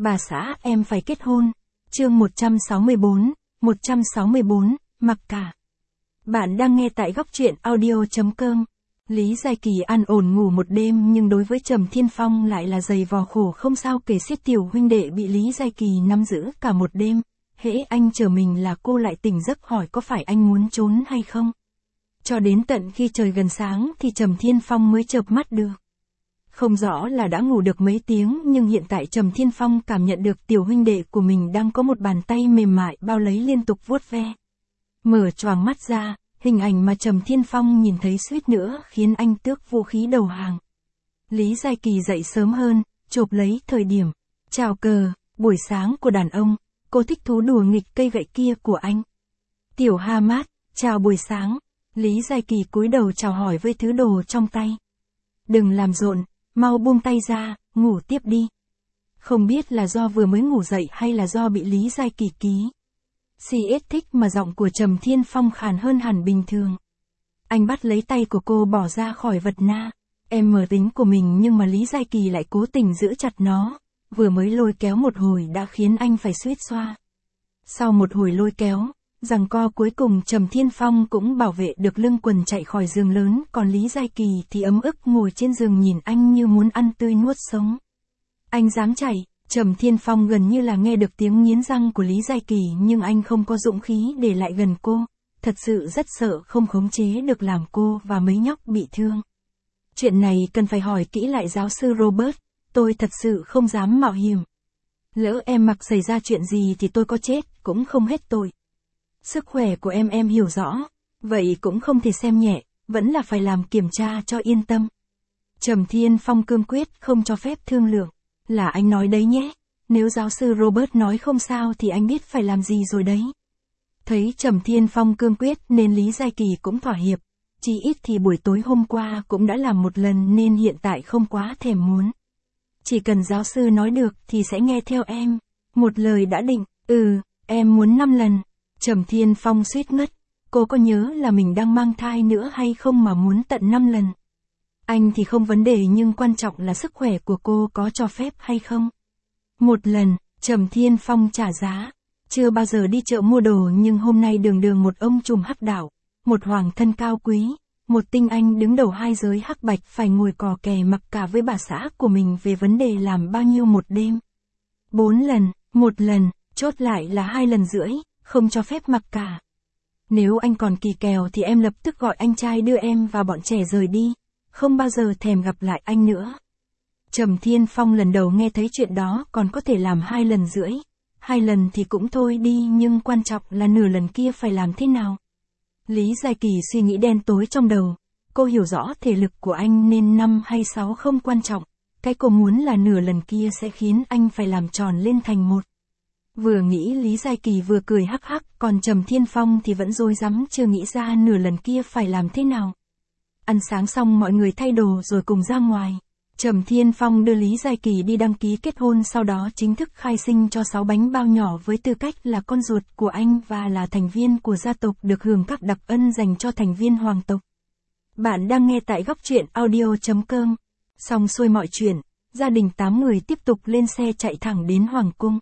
Bà xã em phải kết hôn. Chương 164, mặc cả. Bạn đang nghe tại góc truyện audio.com. Lý Giai Kỳ an ổn ngủ một đêm nhưng đối với Trầm Thiên Phong lại là dày vò khổ không sao kể xiết. Tiểu huynh đệ bị Lý Giai Kỳ nắm giữ cả một đêm. Hễ anh chờ mình là cô lại tỉnh giấc hỏi có phải anh muốn trốn hay không. Cho đến tận khi trời gần sáng thì Trầm Thiên Phong mới chợp mắt được. Không rõ là đã ngủ được mấy tiếng nhưng hiện tại Trầm Thiên Phong cảm nhận được tiểu huynh đệ của mình đang có một bàn tay mềm mại bao lấy liên tục vuốt ve. Mở choàng mắt ra, hình ảnh mà Trầm Thiên Phong nhìn thấy suýt nữa khiến anh tước vũ khí đầu hàng. Lý Giai Kỳ dậy sớm hơn, chộp lấy thời điểm. Chào cờ, buổi sáng của đàn ông, cô thích thú đùa nghịch cây gậy kia của anh. Tiểu Ha Mát, chào buổi sáng. Lý Giai Kỳ cúi đầu chào hỏi với thứ đồ trong tay. Đừng làm rộn, mau buông tay ra, ngủ tiếp đi. Không biết là do vừa mới ngủ dậy hay là do bị Lý Giai Kỳ ký. CS thích mà giọng của Trầm Thiên Phong khàn hơn hẳn bình thường. Anh bắt lấy tay của cô bỏ ra khỏi vật na. Em mở tính của mình nhưng mà Lý Giai Kỳ lại cố tình giữ chặt nó. Vừa mới lôi kéo một hồi đã khiến anh phải suýt xoa. Sau một hồi lôi kéo, giằng co cuối cùng Trầm Thiên Phong cũng bảo vệ được lưng quần chạy khỏi giường lớn, còn Lý Giai Kỳ thì ấm ức ngồi trên giường nhìn anh như muốn ăn tươi nuốt sống. Anh dám chạy, Trầm Thiên Phong gần như là nghe được tiếng nghiến răng của Lý Giai Kỳ nhưng anh không có dũng khí để lại gần cô, thật sự rất sợ không khống chế được làm cô và mấy nhóc bị thương. Chuyện này cần phải hỏi kỹ lại giáo sư Robert, tôi thật sự không dám mạo hiểm. Lỡ em mặc xảy ra chuyện gì thì tôi có chết cũng không hết tội. Sức khỏe của em hiểu rõ, vậy cũng không thể xem nhẹ, vẫn là phải làm kiểm tra cho yên tâm. Trầm Thiên Phong cương quyết không cho phép thương lượng, là anh nói đấy nhé, nếu giáo sư Robert nói không sao thì anh biết phải làm gì rồi đấy. Thấy Trầm Thiên Phong cương quyết nên Lý Giai Kỳ cũng thỏa hiệp, chỉ ít thì buổi tối hôm qua cũng đã làm một lần nên hiện tại không quá thèm muốn. Chỉ cần giáo sư nói được thì sẽ nghe theo em, một lời đã định, em muốn 5 lần. Trầm Thiên Phong suýt ngất, cô có nhớ là mình đang mang thai nữa hay không mà muốn tận 5 lần. Anh thì không vấn đề nhưng quan trọng là sức khỏe của cô có cho phép hay không. 1 lần, Trầm Thiên Phong trả giá. Chưa bao giờ đi chợ mua đồ nhưng hôm nay đường một ông trùm hắc đạo, một hoàng thân cao quý, một tinh anh đứng đầu hai giới hắc bạch phải ngồi cò kè mặc cả với bà xã của mình về vấn đề làm bao nhiêu một đêm. 4 lần, 1 lần, chốt lại là 2 lần rưỡi. Không cho phép mặc cả. Nếu anh còn kỳ kèo thì em lập tức gọi anh trai đưa em và bọn trẻ rời đi, không bao giờ thèm gặp lại anh nữa. Trầm Thiên Phong lần đầu nghe thấy chuyện đó còn có thể làm 2 lần rưỡi. 2 lần thì cũng thôi đi nhưng quan trọng là nửa lần kia phải làm thế nào. Lý Giai Kỳ suy nghĩ đen tối trong đầu. Cô hiểu rõ thể lực của anh nên 5 hay 6 không quan trọng. Cái cô muốn là nửa lần kia sẽ khiến anh phải làm tròn lên thành 1. Vừa nghĩ Lý Giai Kỳ vừa cười hắc hắc, còn Trầm Thiên Phong thì vẫn rối rắm chưa nghĩ ra nửa lần kia phải làm thế nào. Ăn sáng xong mọi người thay đồ rồi cùng ra ngoài. Trầm Thiên Phong đưa Lý Giai Kỳ đi đăng ký kết hôn, sau đó chính thức khai sinh cho 6 bánh bao nhỏ với tư cách là con ruột của anh và là thành viên của gia tộc được hưởng các đặc ân dành cho thành viên hoàng tộc. Bạn đang nghe tại góc truyện audio.com. Xong xuôi mọi chuyện, gia đình 8 người tiếp tục lên xe chạy thẳng đến Hoàng cung.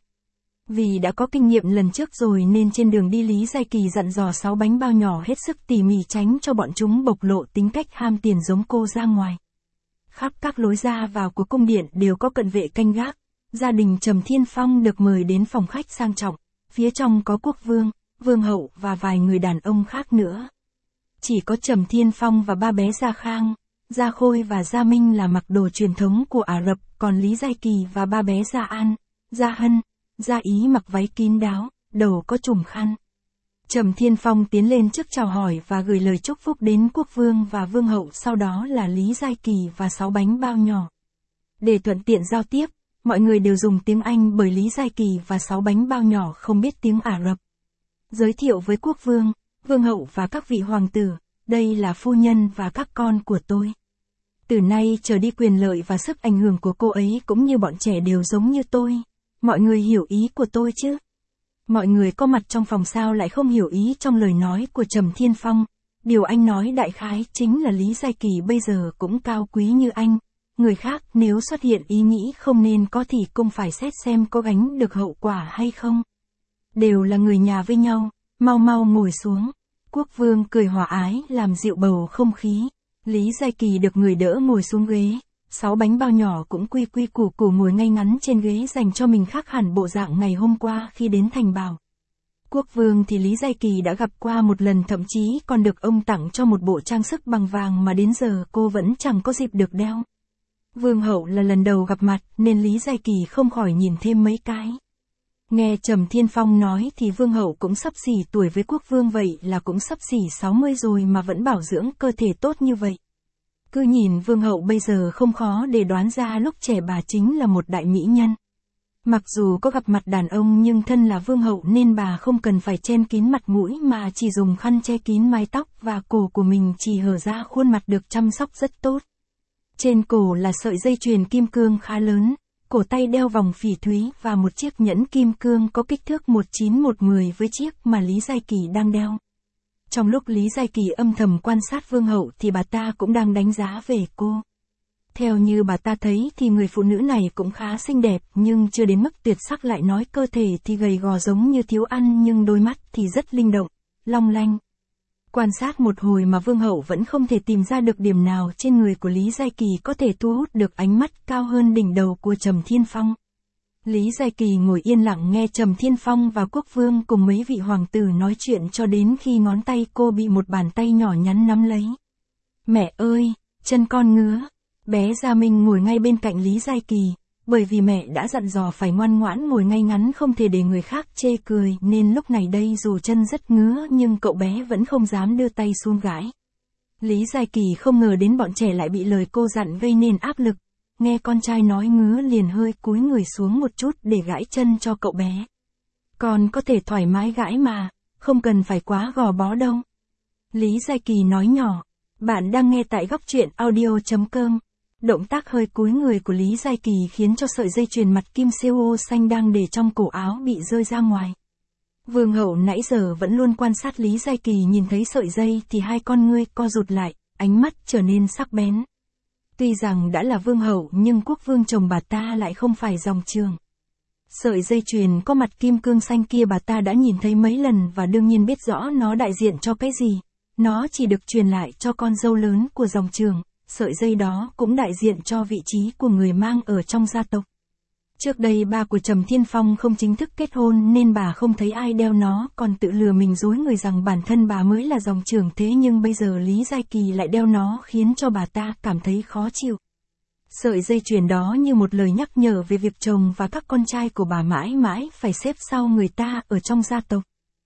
Vì đã có kinh nghiệm lần trước rồi nên trên đường đi Lý Giai Kỳ dặn dò 6 bánh bao nhỏ hết sức tỉ mỉ tránh cho bọn chúng bộc lộ tính cách ham tiền giống cô ra ngoài. Khắp các lối ra vào của cung điện đều có cận vệ canh gác. Gia đình Trầm Thiên Phong được mời đến phòng khách sang trọng, phía trong có quốc vương, vương hậu và vài người đàn ông khác nữa. Chỉ có Trầm Thiên Phong và 3 bé Gia Khang, Gia Khôi và Gia Minh là mặc đồ truyền thống của Ả Rập, còn Lý Giai Kỳ và 3 bé Gia An, Gia Hân, Gia Ý mặc váy kín đáo, đầu có trùm khăn. Trầm Thiên Phong tiến lên trước chào hỏi và gửi lời chúc phúc đến quốc vương và vương hậu, sau đó là Lý Giai Kỳ và 6 bánh bao nhỏ. Để thuận tiện giao tiếp, mọi người đều dùng tiếng Anh bởi Lý Giai Kỳ và 6 bánh bao nhỏ không biết tiếng Ả Rập. Giới thiệu với quốc vương, vương hậu và các vị hoàng tử, đây là phu nhân và các con của tôi. Từ nay trở đi quyền lợi và sức ảnh hưởng của cô ấy cũng như bọn trẻ đều giống như tôi. Mọi người hiểu ý của tôi chứ? Mọi người có mặt trong phòng sao lại không hiểu ý trong lời nói của Trầm Thiên Phong. Điều anh nói đại khái chính là Lý Giai Kỳ bây giờ cũng cao quý như anh, người khác nếu xuất hiện ý nghĩ không nên có thì cũng phải xét xem có gánh được hậu quả hay không. Đều là người nhà với nhau, mau mau ngồi xuống. Quốc vương cười hòa ái làm dịu bầu không khí. Lý Giai Kỳ được người đỡ ngồi xuống ghế, 6 bánh bao nhỏ cũng quy quy củ củ ngồi ngay ngắn trên ghế dành cho mình, khác hẳn bộ dạng ngày hôm qua khi đến thành bảo. Quốc vương thì Lý Giai Kỳ đã gặp qua một lần, thậm chí còn được ông tặng cho một bộ trang sức bằng vàng mà đến giờ cô vẫn chẳng có dịp được đeo. Vương hậu là lần đầu gặp mặt nên Lý Giai Kỳ không khỏi nhìn thêm mấy cái. Nghe Trầm Thiên Phong nói thì vương hậu cũng sắp xỉ tuổi với quốc vương, vậy là cũng sắp xỉ 60 rồi mà vẫn bảo dưỡng cơ thể tốt như vậy. Cứ nhìn vương hậu bây giờ không khó để đoán ra lúc trẻ bà chính là một đại mỹ nhân. Mặc dù có gặp mặt đàn ông nhưng thân là vương hậu nên bà không cần phải che kín mặt mũi mà chỉ dùng khăn che kín mái tóc và cổ của mình chỉ hở ra, khuôn mặt được chăm sóc rất tốt. Trên cổ là sợi dây chuyền kim cương khá lớn, cổ tay đeo vòng phỉ thúy và một chiếc nhẫn kim cương có kích thước 19-110 với chiếc mà Lý Giai Kỳ đang đeo. Trong lúc Lý Giai Kỳ âm thầm quan sát vương hậu thì bà ta cũng đang đánh giá về cô. Theo như bà ta thấy thì người phụ nữ này cũng khá xinh đẹp nhưng chưa đến mức tuyệt sắc, lại nói cơ thể thì gầy gò giống như thiếu ăn nhưng đôi mắt thì rất linh động, long lanh. Quan sát một hồi mà vương hậu vẫn không thể tìm ra được điểm nào trên người của Lý Giai Kỳ có thể thu hút được ánh mắt cao hơn đỉnh đầu của Trầm Thiên Phong. Lý Giai Kỳ ngồi yên lặng nghe Trầm Thiên Phong và quốc vương cùng mấy vị hoàng tử nói chuyện cho đến khi ngón tay cô bị một bàn tay nhỏ nhắn nắm lấy. Mẹ ơi, chân con ngứa. Bé Gia Minh ngồi ngay bên cạnh Lý Giai Kỳ, bởi vì mẹ đã dặn dò phải ngoan ngoãn ngồi ngay ngắn không thể để người khác chê cười nên lúc này đây dù chân rất ngứa nhưng cậu bé vẫn không dám đưa tay xuống gãi. Lý Giai Kỳ không ngờ đến bọn trẻ lại bị lời cô dặn gây nên áp lực, nghe con trai nói ngứa liền hơi cúi người xuống một chút để gãi chân cho cậu bé. Con có thể thoải mái gãi mà, không cần phải quá gò bó đâu. Lý Giai Kỳ nói nhỏ. Bạn đang nghe tại góc truyện audio.com. Động tác hơi cúi người của Lý Giai Kỳ khiến cho sợi dây chuyền mặt kim siêu xanh đang để trong cổ áo bị rơi ra ngoài. Vương hậu nãy giờ vẫn luôn quan sát Lý Giai Kỳ, nhìn thấy sợi dây thì hai con ngươi co rụt lại, ánh mắt trở nên sắc bén. Tuy rằng đã là vương hậu nhưng quốc vương chồng bà ta lại không phải dòng Trường. Sợi dây chuyền có mặt kim cương xanh kia bà ta đã nhìn thấy mấy lần và đương nhiên biết rõ nó đại diện cho cái gì. Nó chỉ được truyền lại cho con dâu lớn của dòng Trường. Sợi dây đó cũng đại diện cho vị trí của người mang ở trong gia tộc. Trước đây ba của Trầm Thiên Phong không chính thức kết hôn nên bà không thấy ai đeo nó, còn tự lừa mình dối người rằng bản thân bà mới là dòng trưởng, thế nhưng bây giờ Lý Giai Kỳ lại đeo nó khiến cho bà ta cảm thấy khó chịu. Sợi dây chuyền đó như một lời nhắc nhở về việc chồng và các con trai của bà mãi mãi phải xếp sau người ta ở trong gia tộc.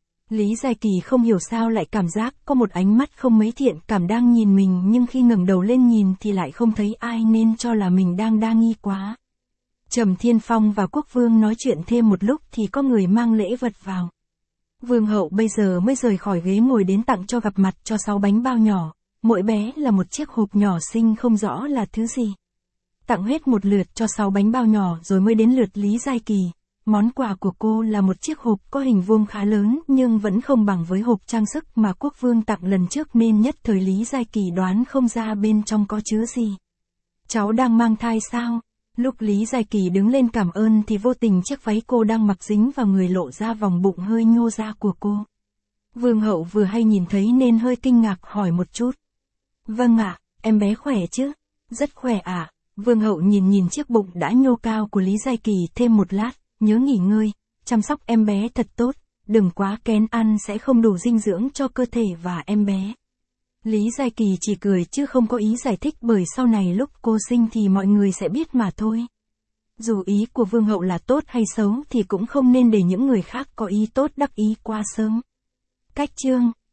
Lý Giai Kỳ không hiểu sao lại cảm giác có một ánh mắt không mấy thiện cảm đang nhìn mình, nhưng khi ngẩng đầu lên nhìn thì lại không thấy ai nên cho là mình đang đa nghi quá. Trầm Thiên Phong và quốc vương nói chuyện thêm một lúc thì có người mang lễ vật vào. Vương hậu bây giờ mới rời khỏi ghế ngồi đến tặng cho gặp mặt cho 6 bánh bao nhỏ, mỗi bé là một chiếc hộp nhỏ xinh không rõ là thứ gì. Tặng hết một lượt cho 6 bánh bao nhỏ rồi mới đến lượt Lý Giai Kỳ. Món quà của cô là một chiếc hộp có hình vuông khá lớn nhưng vẫn không bằng với hộp trang sức mà quốc vương tặng lần trước nên nhất thời Lý Giai Kỳ đoán không ra bên trong có chứa gì. Cháu đang mang thai sao? Lúc Lý Giai Kỳ đứng lên cảm ơn thì vô tình chiếc váy cô đang mặc dính vào người lộ ra vòng bụng hơi nhô ra của cô. Vương hậu vừa hay nhìn thấy nên hơi kinh ngạc hỏi một chút. Vâng ạ, em bé khỏe chứ? Rất khỏe ạ. Vương hậu nhìn chiếc bụng đã nhô cao của Lý Giai Kỳ thêm một lát. Nhớ nghỉ ngơi, chăm sóc em bé thật tốt, đừng quá kén ăn sẽ không đủ dinh dưỡng cho cơ thể và em bé. Lý Giai Kỳ chỉ cười chứ không có ý giải thích, bởi sau này lúc cô sinh thì mọi người sẽ biết mà thôi. Dù ý của vương hậu là tốt hay xấu thì cũng không nên để những người khác có ý tốt đắc ý quá sớm. Cách chương